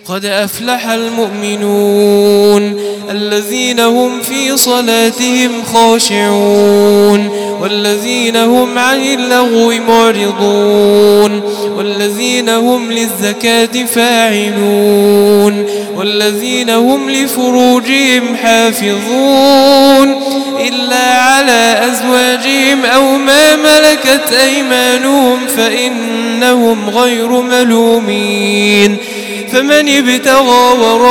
قد أفلح المؤمنون الذين هم في صلاتهم خاشعون والذين هم عن اللغو معرضون والذين هم للزكاة فاعلون والذين هم لفروجهم حافظون إلا على أزواجهم أو ما ملكت أيمانهم فإنهم غير ملومين فمن ابتغى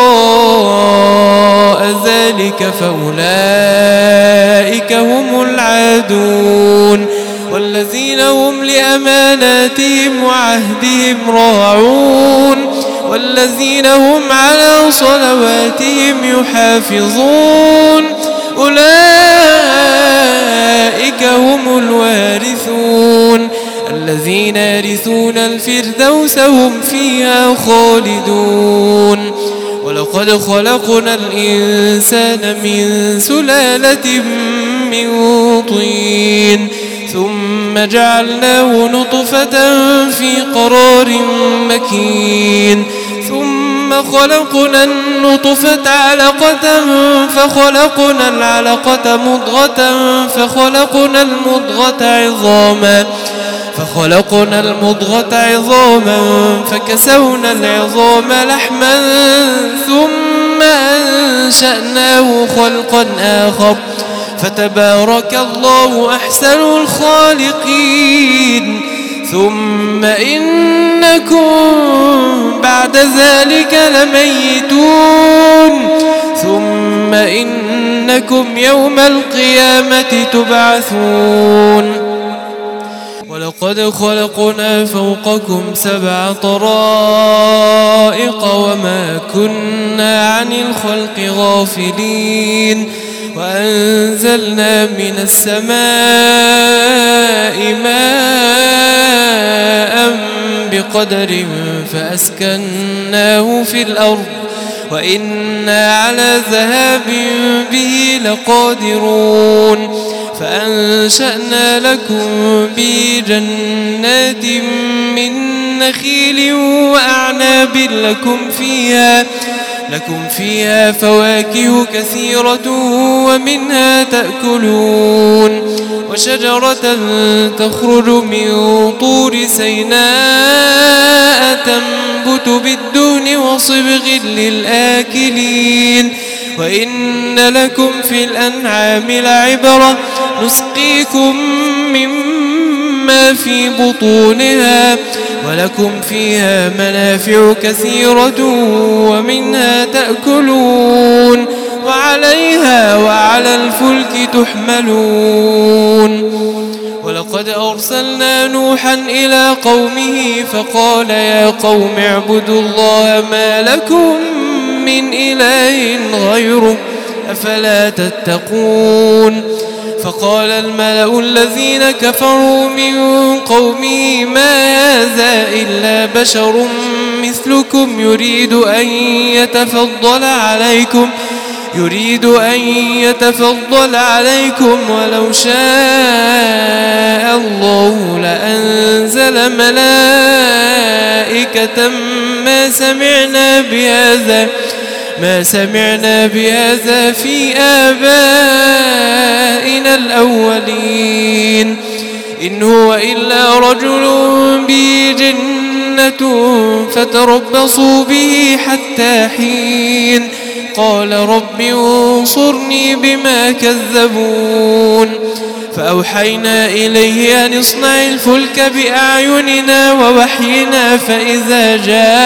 وراء ذلك فأولئك هم العادون والذين هم لأماناتهم وعهدهم راعون والذين هم على صلواتهم يحافظون أولئك هم الوارثون الذين يرثون الفردوس هم فيها خالدون ولقد خلقنا الإنسان من سلالة من طين ثم جعلناه نطفة في قرار مكين ثم خلقنا النطفة علقة فخلقنا العلقة مضغة فخلقنا المضغة عظاما فكسونا العظام لحما ثم أنشأناه خلقا آخر فتبارك الله أحسن الخالقين ثم إنكم بعد ذلك لميتون ثم إنكم يوم القيامة تبعثون ولقد خلقنا فوقكم 7 طرائق وما كنا عن الخلق غافلين وأنزلنا من السماء ماء بقدر فأسكناه في الأرض وإنا على ذهاب به لقادرون فأنشأنا لكم به جنات من نخيل وأعناب لكم فيها فواكه كثيرة ومنها تأكلون وشجرة تخرج من طور سيناء تنبت بالدهن وصبغ للآكلين وإن لكم في الأنعام لعبرة نسقيكم مما في بطونها ولكم فيها منافع كثيرة ومنها تأكلون وعليها وعلى الفلك تحملون ولقد أرسلنا نوحا إلى قومه فقال يا قوم اعبدوا الله ما لكم من إله غيره أفلا تتقون فقال الملأ الذين كفروا من قومه ما هذا إلا بشر مثلكم يريد أن يتفضل عليكم ولو شاء الله لأنزل ملائكة ما سمعنا بهذا في آبائنا الأولين إن هو إلا رجل به جنة فتربصوا به حتى حين قال رب انصرني بما كذبون فأوحينا إليه أن اصنع الفلك بأعيننا ووحينا فإذا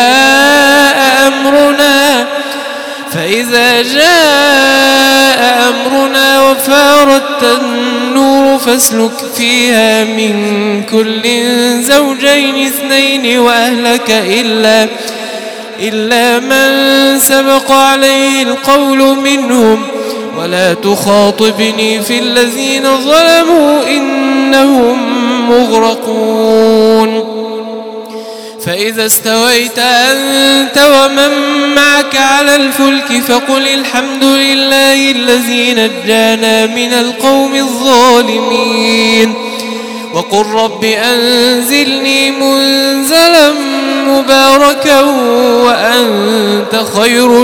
جاء أمرنا وفارت النور فاسلك فيها من كل زوجين 2 وأهلك إلا من سبق عليه القول منهم ولا تخاطبني في الذين ظلموا إنهم مغرقون فإذا استويت أنت ومن معك على الفلك فقل الحمد لله الذي نجانا من القوم الظالمين وقل رب أنزلني منزلا مباركا وأنت خير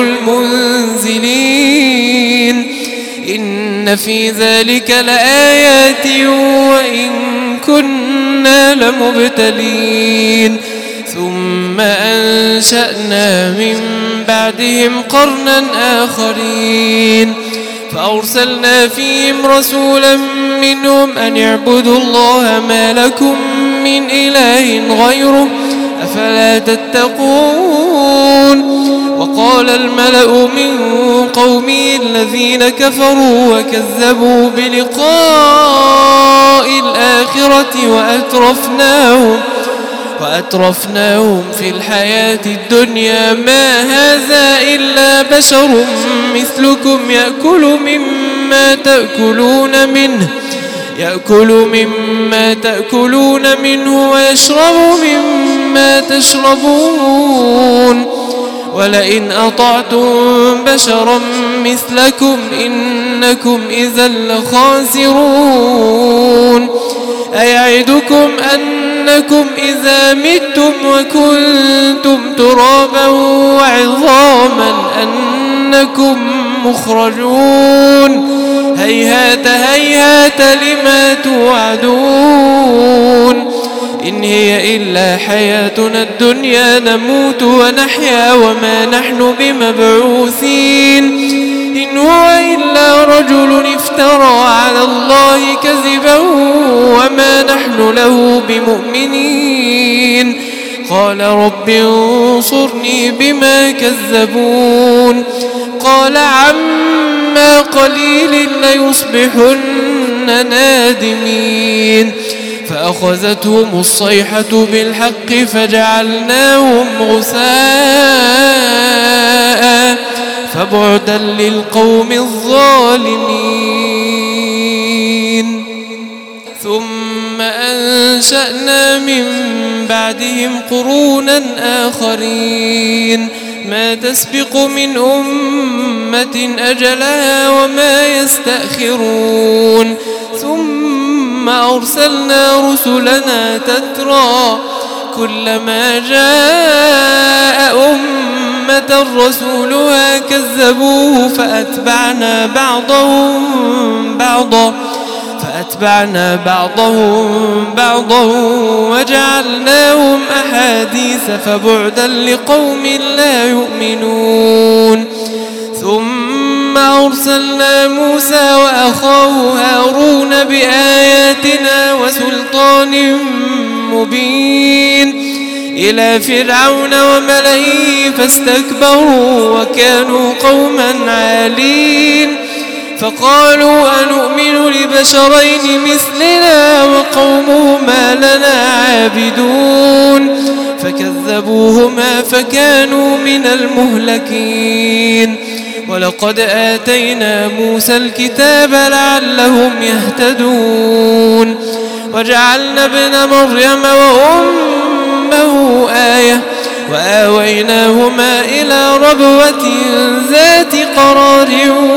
المنزلين إن في ذلك لآيات وإن كنا لمبتلين ثم أنشأنا من بعدهم قرنا آخرين فأرسلنا فيهم رسولا منهم أن اعبدوا الله ما لكم من إله غيره أفلا تتقون وقال الملأ من قومه الذين كفروا وكذبوا بلقاء الآخرة وأترفناهم في الحياة الدنيا ما هذا إلا بشر مثلكم يأكل مما تأكلون منه ويشرب مما تشربون ولئن أطعتم بشرا مثلكم إنكم إذا لخاسرون أيعدكم أنكم إذا متم وكنتم ترابا وعظاما أنكم مخرجون هيهات هيهات لما توعدون إن هي إلا حياتنا الدنيا نموت ونحيا وما نحن بمبعوثين إن هو إلا رجل افترى على الله كذبا وما نحن له بمؤمنين قال رب انصرني بما كذبون قال عما قليل ليصبحن نادمين فأخذتهم الصيحة بالحق فجعلناهم غثاء فبعدا للقوم الظالمين ثم أنشأنا من بعدهم قرونا آخرين ما تسبق من أمة أجلها وما يستأخرون ثم أرسلنا رسلنا تترى كلما جاء أمة رسولها كذبوه فأتبعنا بعضهم بعضا وجعلناهم أحاديث فبعدا لقوم لا يؤمنون ثم أرسلنا موسى وأخاه هارون بآياتنا وسلطان مبين إلى فرعون وملئه فاستكبروا وكانوا قوما عالين فقالوا أنؤمن لبشرين مثلنا وقومهما لنا عابدون فكذبوهما فكانوا من المهلكين ولقد آتينا موسى الكتاب لعلهم يهتدون وجعلنا ابن مريم وأمه آية وآويناهما إلى ربوة ذات قرار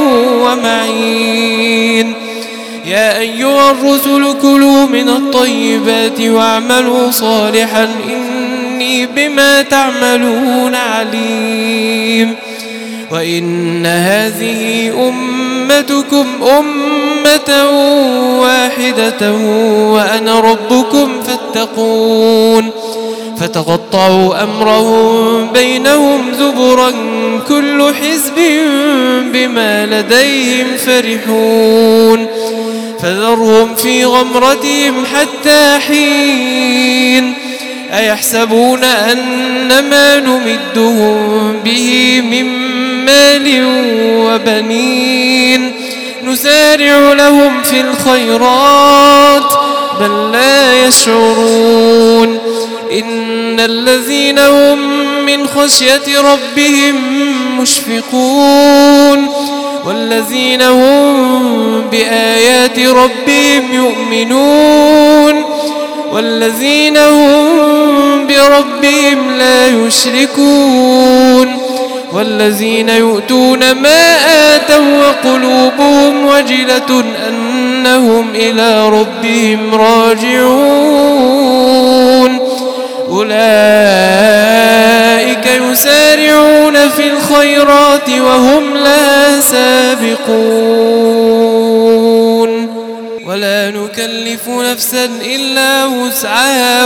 ومعين يا أيها الرسل كلوا من الطيبات واعملوا صالحا إني بما تعملون عليم وإن هذه أمتكم أمة واحدة وأنا ربكم فاتقون فتقطعوا أمرهم بينهم زبرا كل حزب بما لديهم فرحون فذرهم في غمرتهم حتى حين أيحسبون أن ما نمدهم به من مال وبنين نسارع لهم في الخيرات بل لا يشعرون إن الذين هم من خشية ربهم مشفقون والذين هم بآيات ربهم يؤمنون والذين هم بربهم لا يشركون والذين يؤتون ما آتوا وقلوبهم وجلة أنهم إلى ربهم راجعون أولئك يسارعون في الخيرات وهم لا سابقون ولا نكلف نفسا إلا وسعها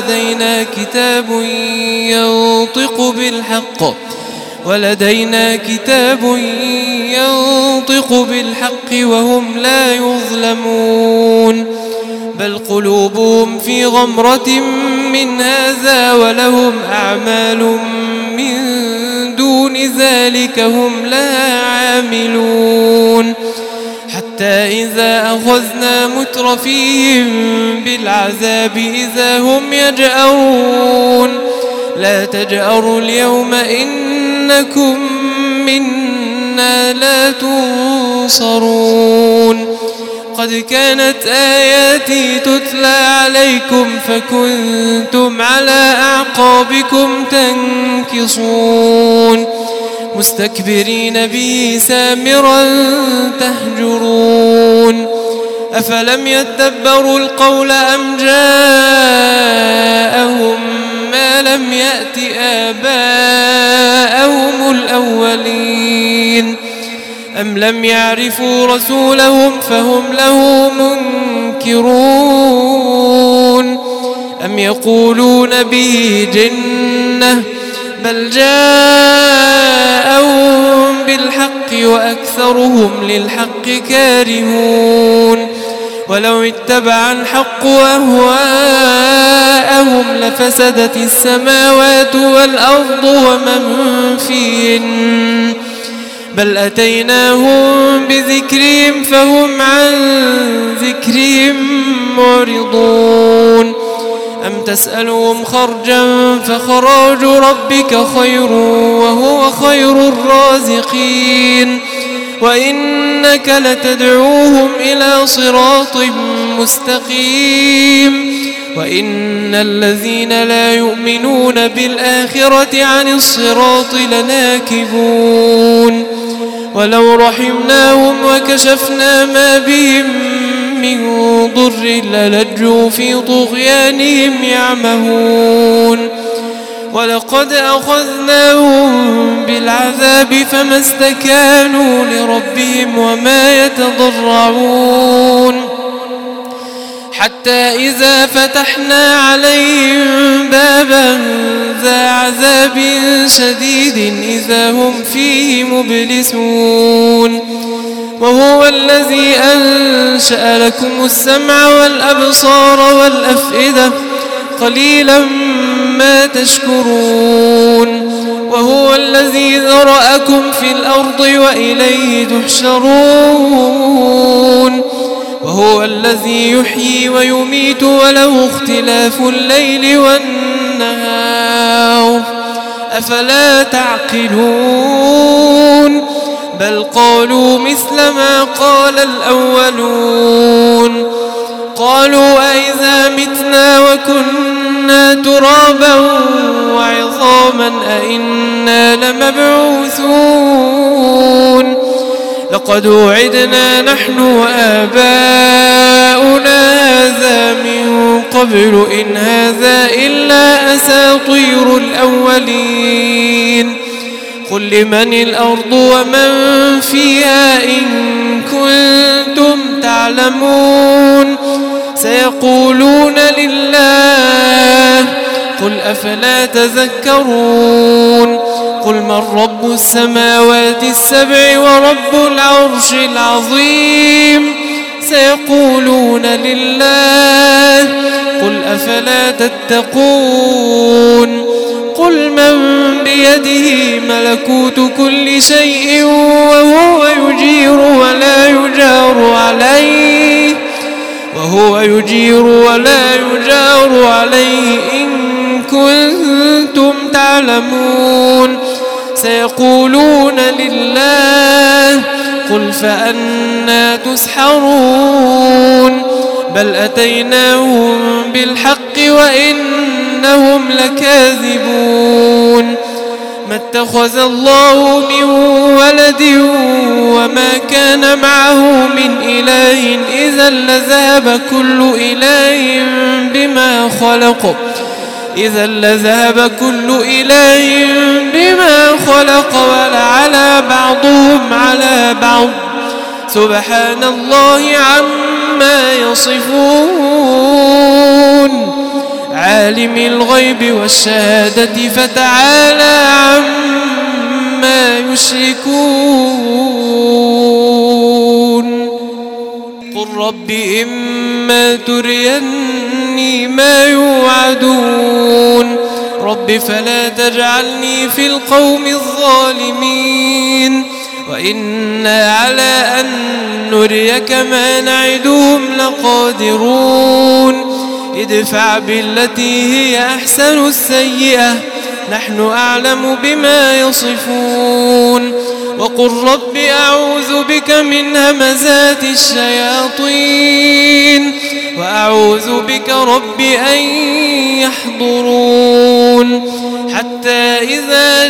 ولدينا كتاب ينطق بالحق وهم لا يظلمون بل قلوبهم في غمرة من هذا ولهم أعمال من دون ذلك هم لها عاملون حتى إذا أخذنا مترفيهم بالعذاب إذا هم يجأرون لا تجأروا اليوم إنكم منا لا تنصرون قد كانت آياتي تتلى عليكم فكنتم على أعقابكم تنكصون مستكبرين به سامرا تهجرون أفلم يدبروا القول أم جاءهم ما لم يأت آباءهم الأولين أم لم يعرفوا رسولهم فهم له منكرون أم يقولون به جنة بل جاءهم بالحق وأكثرهم للحق كارهون ولو اتبع الحق أهواءهم لفسدت السماوات والأرض ومن فيهن بل أتيناهم بذكرهم فهم عن ذكرهم معرضون أم تسألهم خرجا فخراج ربك خير وهو خير الرازقين وإنك لتدعوهم إلى صراط مستقيم وإن الذين لا يؤمنون بالآخرة عن الصراط لناكبون ولو رحمناهم وكشفنا ما بهم من ضر للجوا في طغيانهم يعمهون ولقد أخذناهم بالعذاب فما استكانوا لربهم وما يتضرعون حتى إذا فتحنا عليهم بابا ذا عذاب شديد إذا هم فيه مبلسون وهو الذي أنشأ لكم السمع والأبصار والأفئدة قليلا ما تشكرون وهو الذي ذرأكم في الأرض وإليه تحشرون وهو الذي يحيي ويميت وله اختلاف الليل والنهار أفلا تعقلون بل قالوا مثل ما قال الأولون قالوا أئذا متنا وكنا ترابا وعظاما أئنا لمبعوثون لقد وعدنا نحن وآباؤنا هذا من قبل إن هذا إلا أساطير الأولين قل لمن الأرض ومن فيها إن كنتم تعلمون سيقولون لله قل أفلا تذكرون قل من رب السماوات السبع ورب العرش العظيم سيقولون لله قل أفلا تتقون قل من بيده ملكوت كل شيء وهو يجير ولا يجار عليه إن كنتم تعلمون سيقولون لله قل فأنى تسحرون بل أتيناهم بالحق وإنهم لكاذبون ما اتخذ الله من ولد وما كان معه من إله إذا لذهب كل إله بما خلق إذا لذهب كل إله بما خلق ولعلى بعضهم على بعض سبحان الله عما يصفون عالم الغيب والشهادة فتعالى عما يشركون قل رب إما تريني ما يوعدون رب فلا تجعلني في القوم الظالمين وإنا على أن نريك ما نعدهم لقادرون ادفع بالتي هي أحسن السيئة نحن أعلم بما يصفون وقل رب أعوذ بك من همزات الشياطين وأعوذ بك رب أن يحضرون حتى إذا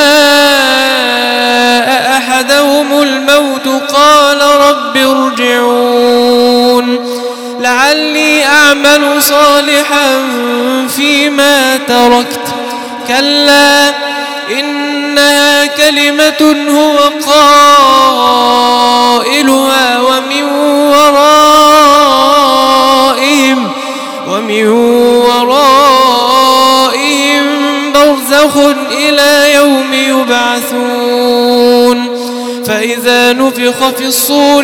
جاء أحدهم الموت قال رب ارجعون لعلي أعمل صالحا فيما تركت كلا إنها كلمة هو قائلها ومن ورائهم برزخ إلى يوم يبعثون فإذا نفخ في الصور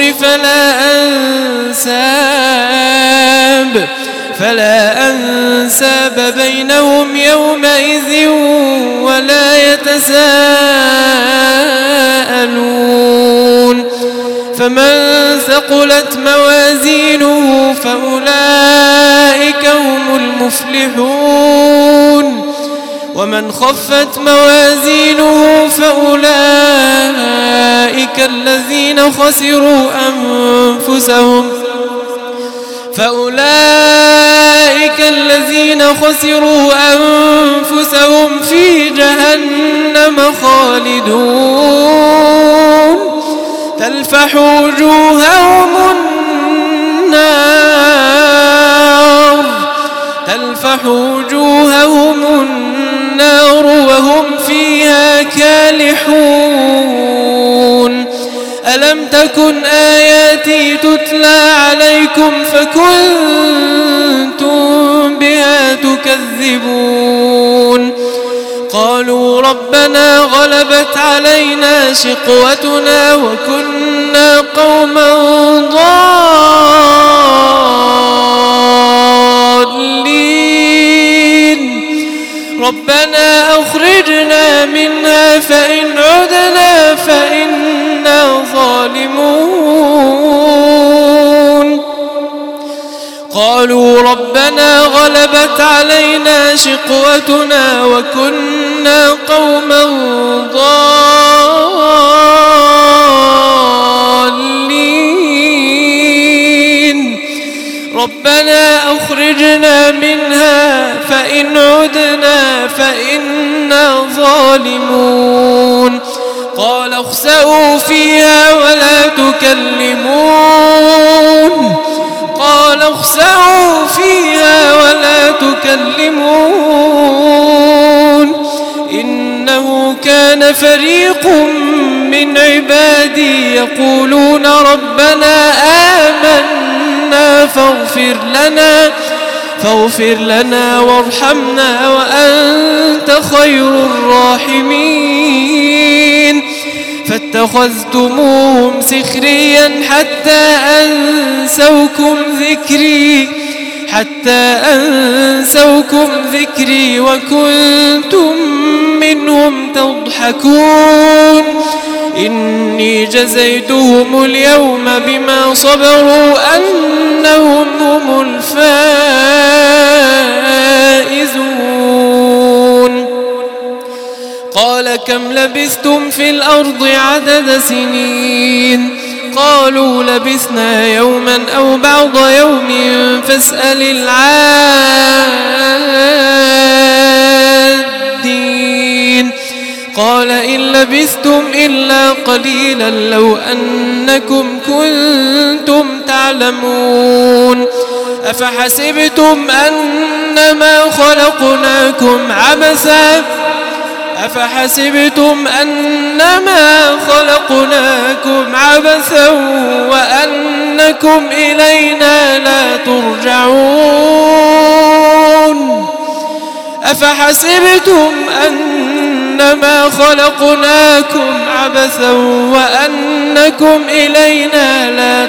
فلا أنساب بينهم يومئذ ولا يتساءلون فمن ثقلت موازينه فأولئك هم المفلحون ومن خفت موازينه فأولئك الذين خسروا أنفسهم في جهنم خالدون تلفح وجوههم النار وهم فيها كالحون ألم تكن آياتي تتلى عليكم فكنتم بها تكذبون قالوا ربنا غلبت علينا شقوتنا وكنا قوما ضالين ربنا أخرجنا منها فإن عدنا فإنا ظالمون قالوا ربنا غلبت علينا شقوتنا وكنا قوما ضالين ربنا أخرجنا منها فإن عدنا فإنا ظالمون قال اخسئوا فيها ولا تكلمون إنه كان فريق من عبادي يقولون ربنا آمنا فاغفر لنا وارحمنا وأنت خير الراحمين فاتخذتموهم سخريا حتى أنسوكم ذكري وكنتم منهم تضحكون إني جزيتهم اليوم بما صبروا أنهم هم الفائزون قال كم لبثتم في الأرض عدد سنين قالوا لبثنا يوما أو بعض يوم فاسأل العادين قال إن لبثتم إلا قليلا لو أنكم كنتم تعلمون أفحسبتم أنما خلقناكم عبثا وأنكم إلينا لا ترجعون أفحسبتم أنما خلقناكم عبثا وأنكم إلينا لا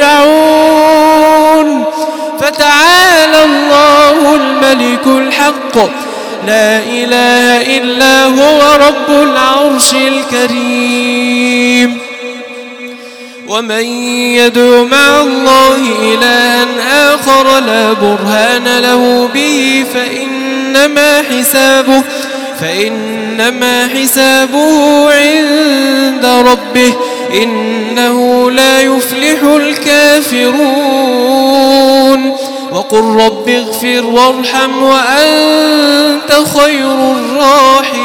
ترجعون فتعالى الله الملك الحق لا إله إلا هو رب العرش الكريم ومن يدع مع الله إلها آخر لا برهان له به فإنما حسابه عند ربه إنه لا يفلح الكافرون وقل رب اغفر وارحم وأنت خير الراحمين